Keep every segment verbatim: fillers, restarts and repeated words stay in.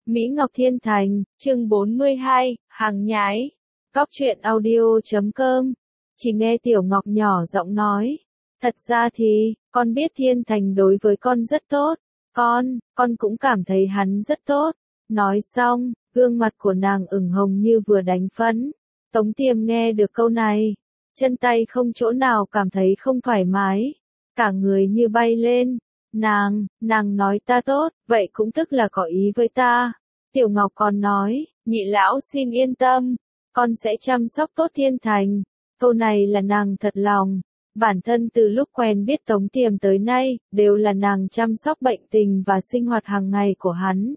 Mỹ Ngọc Thiên Thành, chương bốn mươi hai, hàng nhái. Cóc truyện audio chấm com. Chỉ nghe Tiểu Ngọc nhỏ giọng nói. Thật ra thì, con biết Thiên Thành đối với con rất tốt. Con, con cũng cảm thấy hắn rất tốt. Nói xong, gương mặt của nàng ửng hồng như vừa đánh phấn. Tống Tiêm nghe được câu này. Chân tay không chỗ nào cảm thấy không thoải mái. Cả người như bay lên. Nàng, nàng nói ta tốt, vậy cũng tức là có ý với ta. Tiểu Ngọc còn nói, nhị lão xin yên tâm, con sẽ chăm sóc tốt Thiên Thành. Câu này là nàng thật lòng. Bản thân từ lúc quen biết Tống Tiềm tới nay, đều là nàng chăm sóc bệnh tình và sinh hoạt hàng ngày của hắn.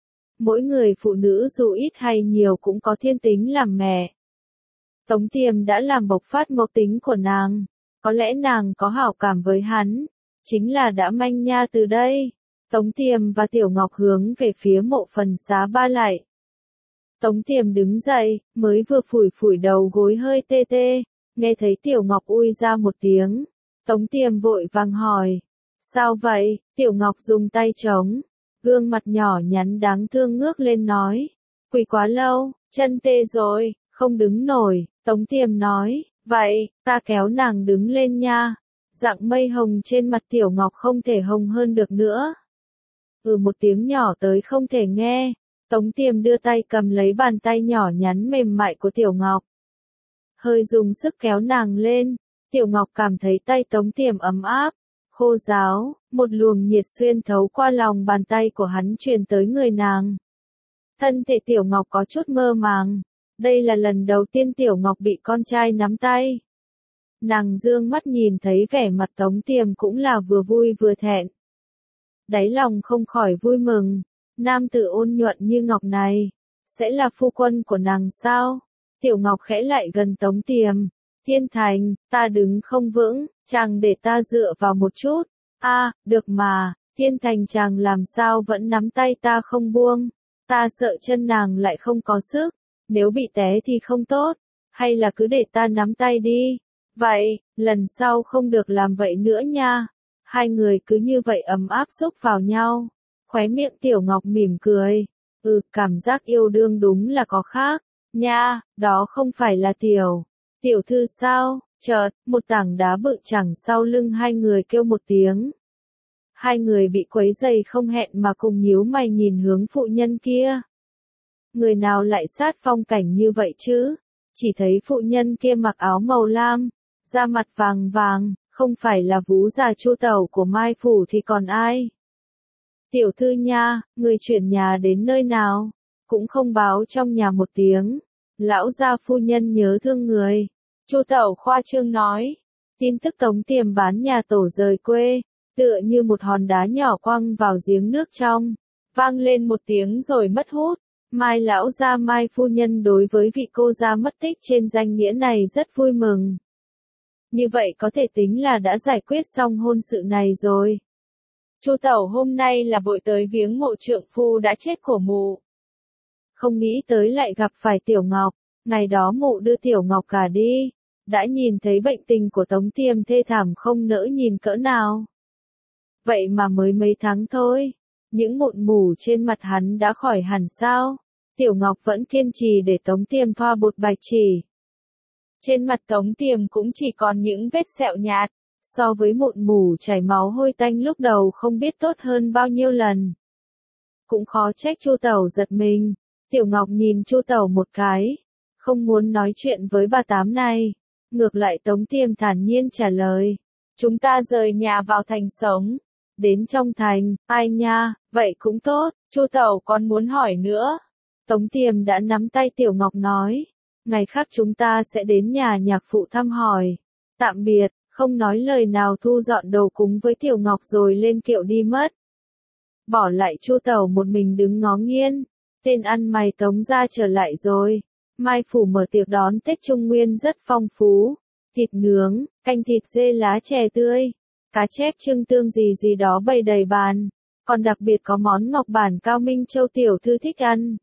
Mỗi người phụ nữ dù ít hay nhiều cũng có thiên tính làm mẹ. Tống Tiềm đã làm bộc phát mẫu tính của nàng. Có lẽ nàng có hảo cảm với hắn. Chính là đã manh nha từ đây. Tống Tiềm và Tiểu Ngọc hướng về phía mộ phần xá ba lại. Tống Tiềm đứng dậy, mới vừa phủi phủi đầu gối hơi tê tê, nghe thấy Tiểu Ngọc ui ra một tiếng. Tống Tiềm vội vàng hỏi, sao vậy? Tiểu Ngọc dùng tay chống, gương mặt nhỏ nhắn đáng thương ngước lên nói, quỳ quá lâu, chân tê rồi, không đứng nổi. Tống Tiềm nói, vậy, ta kéo nàng đứng lên nha. Dạng mây hồng trên mặt Tiểu Ngọc không thể hồng hơn được nữa. Ừ một tiếng nhỏ tới không thể nghe. Tống Tiềm đưa tay cầm lấy bàn tay nhỏ nhắn mềm mại của Tiểu Ngọc. Hơi dùng sức kéo nàng lên. Tiểu Ngọc cảm thấy tay Tống Tiềm ấm áp, khô ráo, một luồng nhiệt xuyên thấu qua lòng bàn tay của hắn truyền tới người nàng. Thân thể Tiểu Ngọc có chút mơ màng. Đây là lần đầu tiên Tiểu Ngọc bị con trai nắm tay. Nàng dương mắt nhìn thấy vẻ mặt Tống Tiềm cũng là vừa vui vừa thẹn. Đáy lòng không khỏi vui mừng. Nam tử ôn nhuận như ngọc này, sẽ là phu quân của nàng sao? Tiểu Ngọc khẽ lại gần Tống Tiềm. Thiên Thành, ta đứng không vững, chàng để ta dựa vào một chút. A, à, được mà. Thiên Thành chàng làm sao vẫn nắm tay ta không buông. Ta sợ chân nàng lại không có sức. Nếu bị té thì không tốt. Hay là cứ để ta nắm tay đi. Vậy, lần sau không được làm vậy nữa nha. Hai người cứ như vậy ấm áp xúc vào nhau. Khóe miệng Tiểu Ngọc mỉm cười. Ừ, cảm giác yêu đương đúng là có khác. Nha, đó không phải là Tiểu. Tiểu thư sao? Chợt, một tảng đá bự chẳng sau lưng hai người kêu một tiếng. Hai người bị quấy dày không hẹn mà cùng nhíu mày nhìn hướng phụ nhân kia. Người nào lại sát phong cảnh như vậy chứ? Chỉ thấy phụ nhân kia mặc áo màu lam, da mặt vàng vàng, không phải là Vú già Chu Tẩu của Mai Phủ thì còn ai? Tiểu thư nha, người chuyển nhà đến nơi nào? Cũng không báo trong nhà một tiếng. Lão gia phu nhân nhớ thương người. Chu Tẩu khoa trương nói. Tin tức Tống Tiềm bán nhà tổ rời quê, tựa như một hòn đá nhỏ quăng vào giếng nước trong. Vang lên một tiếng rồi mất hút. Mai lão gia Mai phu nhân đối với vị cô gia mất tích trên danh nghĩa này rất vui mừng. Như vậy có thể tính là đã giải quyết xong hôn sự này rồi. Chu Tẩu hôm nay là vội tới viếng mộ trượng phu đã chết của mụ. Không nghĩ tới lại gặp phải Tiểu Ngọc, ngày đó mụ đưa Tiểu Ngọc cả đi. Đã nhìn thấy bệnh tình của Tống Tiềm thê thảm không nỡ nhìn cỡ nào. Vậy mà mới mấy tháng thôi, những mụn mủ trên mặt hắn đã khỏi hẳn sao? Tiểu Ngọc vẫn kiên trì để Tống Tiềm thoa bột bạch chỉ. Trên mặt Tống Tiềm cũng chỉ còn những vết sẹo nhạt, so với mụn mủ chảy máu hôi tanh lúc đầu không biết tốt hơn bao nhiêu lần. Cũng khó trách Chu Tẩu giật mình. Tiểu Ngọc nhìn Chu Tẩu một cái, không muốn nói chuyện với bà tám này. Ngược lại Tống Tiềm thản nhiên trả lời, chúng ta rời nhà vào thành sống. Đến trong thành, ai nha, vậy cũng tốt. Chu Tẩu còn muốn hỏi nữa. Tống Tiềm đã nắm tay Tiểu Ngọc nói, ngày khác chúng ta sẽ đến nhà nhạc phụ thăm hỏi. Tạm biệt, không nói lời nào thu dọn đồ cúng với Tiểu Ngọc rồi lên kiệu đi mất. Bỏ lại Chu Tẩu một mình đứng ngó nghiêng. Tên ăn mày Tống gia trở lại rồi. Mai Phủ mở tiệc đón Tết Trung Nguyên rất phong phú. Thịt nướng, canh thịt dê lá chè tươi, cá chép trưng tương gì gì đó bày đầy bàn. Còn đặc biệt có món ngọc bản Cao Minh Châu tiểu thư thích ăn.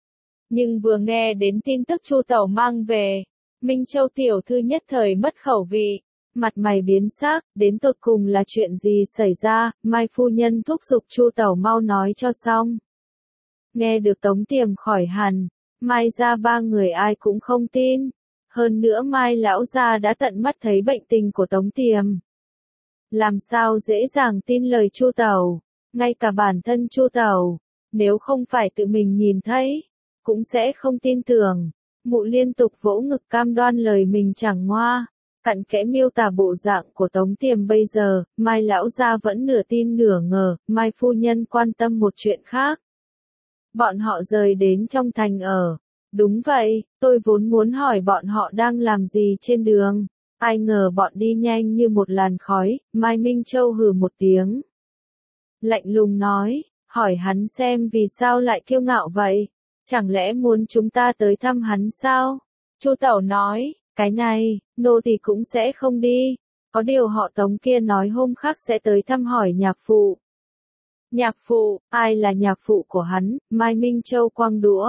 Nhưng vừa nghe đến tin tức Chu Tẩu mang về, Minh Châu tiểu thư nhất thời mất khẩu vị. Mặt mày biến sắc, đến tột cùng là chuyện gì xảy ra? Mai phu nhân thúc giục Chu Tẩu mau nói cho xong. Nghe được Tống Tiềm khỏi hẳn, Mai gia ba người ai cũng không tin. Hơn nữa Mai lão gia đã tận mắt thấy bệnh tình của Tống Tiềm. Làm sao dễ dàng tin lời Chu Tẩu, ngay cả bản thân Chu Tẩu, nếu không phải tự mình nhìn thấy, cũng sẽ không tin tưởng. Mụ liên tục vỗ ngực cam đoan lời mình chẳng ngoa, cặn kẽ miêu tả bộ dạng của Tống Tiềm bây giờ. Mai lão gia vẫn nửa tin nửa ngờ. Mai phu nhân quan tâm một chuyện khác. Bọn họ rời đến trong thành ở. Đúng vậy, tôi vốn muốn hỏi bọn họ đang làm gì trên đường. Ai ngờ bọn đi nhanh như một làn khói. Mai Minh Châu hừ một tiếng. Lạnh lùng nói, hỏi hắn xem vì sao lại kiêu ngạo vậy. Chẳng lẽ muốn chúng ta tới thăm hắn sao? Chu Tẩu nói, cái này, nô tỳ cũng sẽ không đi. Có điều họ Tống kia nói hôm khác sẽ tới thăm hỏi nhạc phụ. Nhạc phụ, ai là nhạc phụ của hắn? Mai Minh Châu quăng đũa.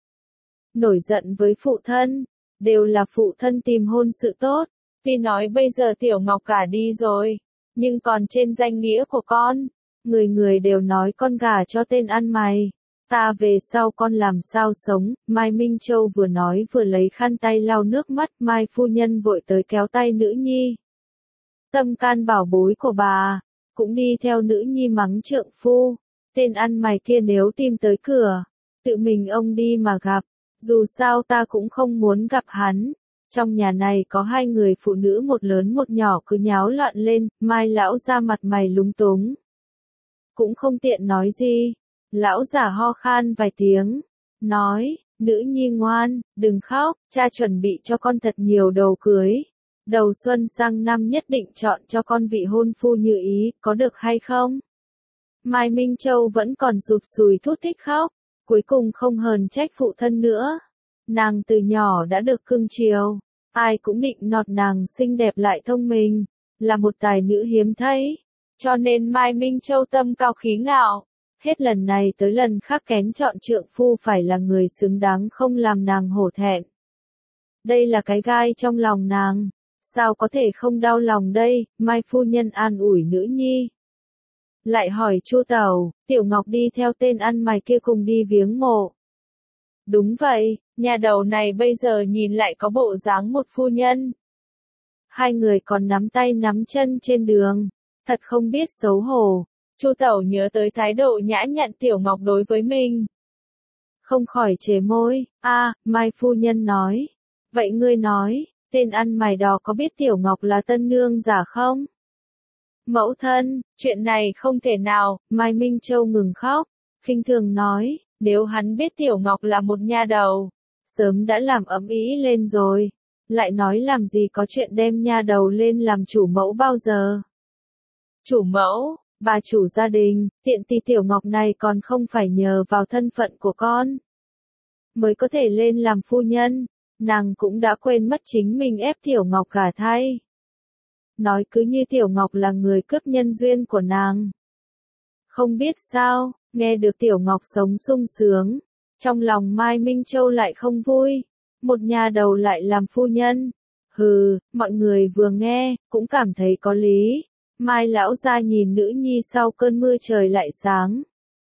Nổi giận với phụ thân, đều là phụ thân tìm hôn sự tốt. Tuy nói bây giờ Tiểu Ngọc cả đi rồi, nhưng còn trên danh nghĩa của con, người người đều nói con gả cho tên ăn mày. Ta về sau con làm sao sống? Mai Minh Châu vừa nói vừa lấy khăn tay lau nước mắt. Mai phu nhân vội tới kéo tay nữ nhi. Tâm can bảo bối của bà, cũng đi theo nữ nhi mắng trượng phu. Tên ăn mày kia nếu tìm tới cửa, tự mình ông đi mà gặp. Dù sao ta cũng không muốn gặp hắn. Trong nhà này có hai người phụ nữ một lớn một nhỏ cứ nháo loạn lên. Mai lão ra mặt mày lúng túng, cũng không tiện nói gì. Lão giả ho khan vài tiếng, nói, nữ nhi ngoan, đừng khóc, cha chuẩn bị cho con thật nhiều đồ cưới. Đầu xuân sang năm nhất định chọn cho con vị hôn phu như ý, có được hay không? Mai Minh Châu vẫn còn rụt sùi thút thít khóc, cuối cùng không hờn trách phụ thân nữa. Nàng từ nhỏ đã được cưng chiều, ai cũng định nọt nàng xinh đẹp lại thông minh, là một tài nữ hiếm thấy. Cho nên Mai Minh Châu tâm cao khí ngạo. Hết lần này tới lần khác kén chọn trượng phu phải là người xứng đáng không làm nàng hổ thẹn. Đây là cái gai trong lòng nàng, sao có thể không đau lòng đây? Mai phu nhân an ủi nữ nhi. Lại hỏi Chu Tẩu, Tiểu Ngọc đi theo tên ăn mày kia cùng đi viếng mộ. Đúng vậy, nhà đầu này bây giờ nhìn lại có bộ dáng một phu nhân. Hai người còn nắm tay nắm chân trên đường, thật không biết xấu hổ. Chu Tẩu nhớ tới thái độ nhã nhặn Tiểu Ngọc đối với mình, không khỏi chề môi. A, à, Mai phu nhân nói, vậy ngươi nói, tên ăn mày đó có biết Tiểu Ngọc là tân nương giả không? Mẫu thân, chuyện này không thể nào. Mai Minh Châu ngừng khóc, khinh thường nói, nếu hắn biết Tiểu Ngọc là một nha đầu, sớm đã làm ầm ĩ lên rồi. Lại nói làm gì có chuyện đem nha đầu lên làm chủ mẫu bao giờ. Chủ mẫu, bà chủ gia đình, tiện tỷ Tiểu Ngọc này còn không phải nhờ vào thân phận của con mới có thể lên làm phu nhân, nàng cũng đã quên mất chính mình ép Tiểu Ngọc gả thay. Nói cứ như Tiểu Ngọc là người cướp nhân duyên của nàng. Không biết sao, nghe được Tiểu Ngọc sống sung sướng, trong lòng Mai Minh Châu lại không vui. Một nhà đầu lại làm phu nhân. Hừ, mọi người vừa nghe, cũng cảm thấy có lý. Mai lão gia nhìn nữ nhi sau cơn mưa trời lại sáng.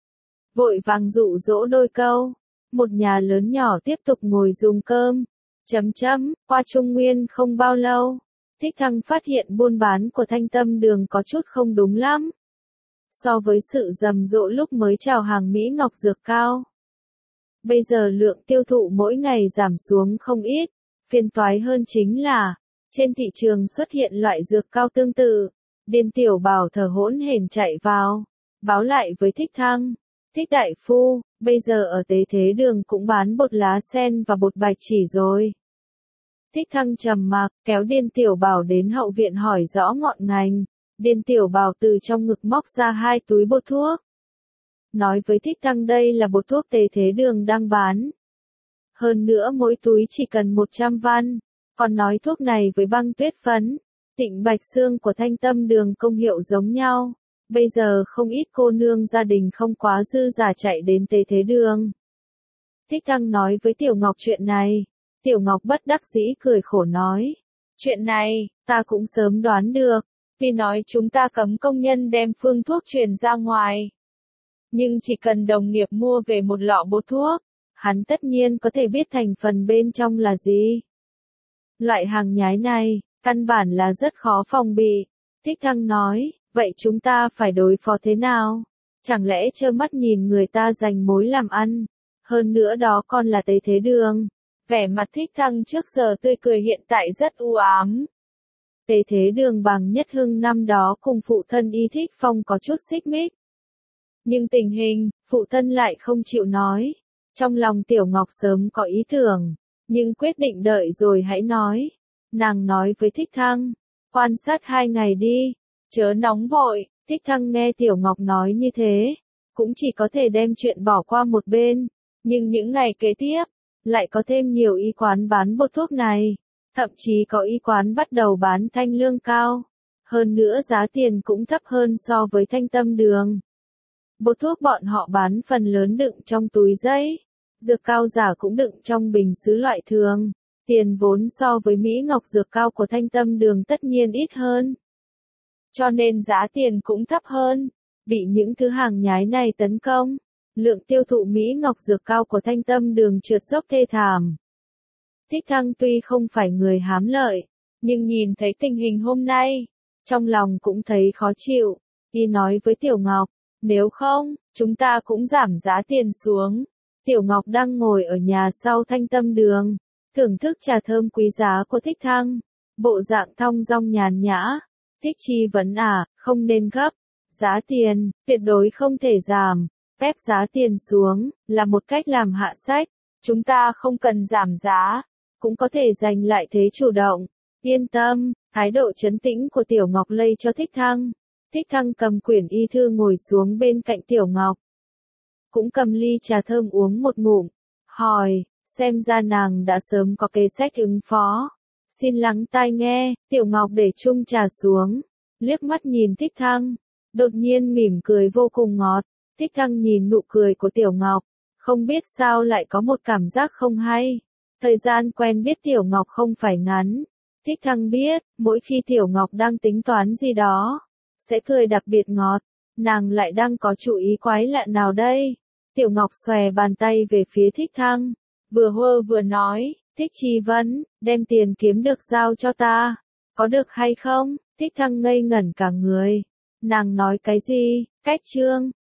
Vội vàng dụ dỗ đôi câu. Một nhà lớn nhỏ tiếp tục ngồi dùng cơm. Chấm chấm, qua Trung Nguyên không bao lâu. Thích Thăng phát hiện buôn bán của Thanh Tâm Đường có chút không đúng lắm. So với sự rầm rộ lúc mới chào hàng Mỹ Ngọc Dược Cao. Bây giờ lượng tiêu thụ mỗi ngày giảm xuống không ít. Phiền toái hơn chính là, trên thị trường xuất hiện loại dược cao tương tự. Điền Tiểu Bảo thở hỗn hển chạy vào, báo lại với Thích Thăng. Thích đại phu, bây giờ ở Tế Thế Đường cũng bán bột lá sen và bột bạch chỉ rồi. Thích Thăng trầm mặc, kéo Điền Tiểu Bảo đến hậu viện hỏi rõ ngọn ngành. Điền Tiểu Bảo từ trong ngực móc ra hai túi bột thuốc. Nói với Thích Thăng đây là bột thuốc Tế Thế Đường đang bán. Hơn nữa mỗi túi chỉ cần một trăm văn. Còn nói thuốc này với băng tuyết phấn, Tịnh Bạch Xương của Thanh Tâm Đường công hiệu giống nhau. Bây giờ không ít cô nương gia đình không quá dư giả chạy đến Tế Thế Đường. Thích Thăng nói với Tiểu Ngọc chuyện này. Tiểu Ngọc bất đắc dĩ cười khổ nói. Chuyện này, ta cũng sớm đoán được. Vì nói chúng ta cấm công nhân đem phương thuốc truyền ra ngoài. Nhưng chỉ cần đồng nghiệp mua về một lọ bột thuốc, hắn tất nhiên có thể biết thành phần bên trong là gì. Loại hàng nhái này, căn bản là rất khó phòng bị. Thích Thăng nói, vậy chúng ta phải đối phó thế nào? Chẳng lẽ trơ mắt nhìn người ta giành mối làm ăn? Hơn nữa đó còn là Tế Thế Đường. Vẻ mặt Thích Thăng trước giờ tươi cười hiện tại rất u ám. Tế Thế Đường bằng Nhất Hưng năm đó cùng phụ thân Y Thích Phong có chút xích mích. Nhưng tình hình, phụ thân lại không chịu nói. Trong lòng Tiểu Ngọc sớm có ý tưởng, nhưng quyết định đợi rồi hãy nói. Nàng nói với Thích Thăng, quan sát hai ngày đi, chớ nóng vội. Thích Thăng nghe Tiểu Ngọc nói như thế, cũng chỉ có thể đem chuyện bỏ qua một bên. Nhưng những ngày kế tiếp, lại có thêm nhiều y quán bán bột thuốc này. Thậm chí có y quán bắt đầu bán thanh lương cao. Hơn nữa giá tiền cũng thấp hơn so với Thanh Tâm Đường. Bột thuốc bọn họ bán phần lớn đựng trong túi giấy. Dược cao giả cũng đựng trong bình sứ loại thường. Tiền vốn so với Mỹ Ngọc dược cao của Thanh Tâm Đường tất nhiên ít hơn. Cho nên giá tiền cũng thấp hơn. Bị những thứ hàng nhái này tấn công, lượng tiêu thụ Mỹ Ngọc dược cao của Thanh Tâm Đường trượt dốc thê thảm. Thích Thăng tuy không phải người hám lợi, nhưng nhìn thấy tình hình hôm nay, trong lòng cũng thấy khó chịu. Y nói với Tiểu Ngọc, nếu không, chúng ta cũng giảm giá tiền xuống. Tiểu Ngọc đang ngồi ở nhà sau Thanh Tâm Đường, thưởng thức trà thơm quý giá của Thích Thăng. Bộ dạng thong dong nhàn nhã. Thích Chi vấn à, không nên gấp. Giá tiền, tuyệt đối không thể giảm. Ép giá tiền xuống, là một cách làm hạ sách. Chúng ta không cần giảm giá, cũng có thể giành lại thế chủ động. Yên tâm, thái độ trấn tĩnh của Tiểu Ngọc lây cho Thích Thăng. Thích Thăng cầm quyển y thư ngồi xuống bên cạnh Tiểu Ngọc. Cũng cầm ly trà thơm uống một ngụm. Hỏi, xem ra nàng đã sớm có kế sách ứng phó. Xin lắng tai nghe. Tiểu Ngọc để chung trà xuống, liếc mắt nhìn Thích Thăng, đột nhiên mỉm cười vô cùng ngọt. Thích Thăng nhìn nụ cười của Tiểu Ngọc, không biết sao lại có một cảm giác không hay. Thời gian quen biết Tiểu Ngọc không phải ngắn. Thích Thăng biết, mỗi khi Tiểu Ngọc đang tính toán gì đó, sẽ cười đặc biệt ngọt. Nàng lại đang có chủ ý quái lạ nào đây? Tiểu Ngọc xòe bàn tay về phía Thích Thăng, vừa hơ vừa nói, Thích Chi vấn, đem tiền kiếm được giao cho ta, có được hay không? Thích Thăng ngây ngẩn cả người. Nàng nói cái gì? Cách trương,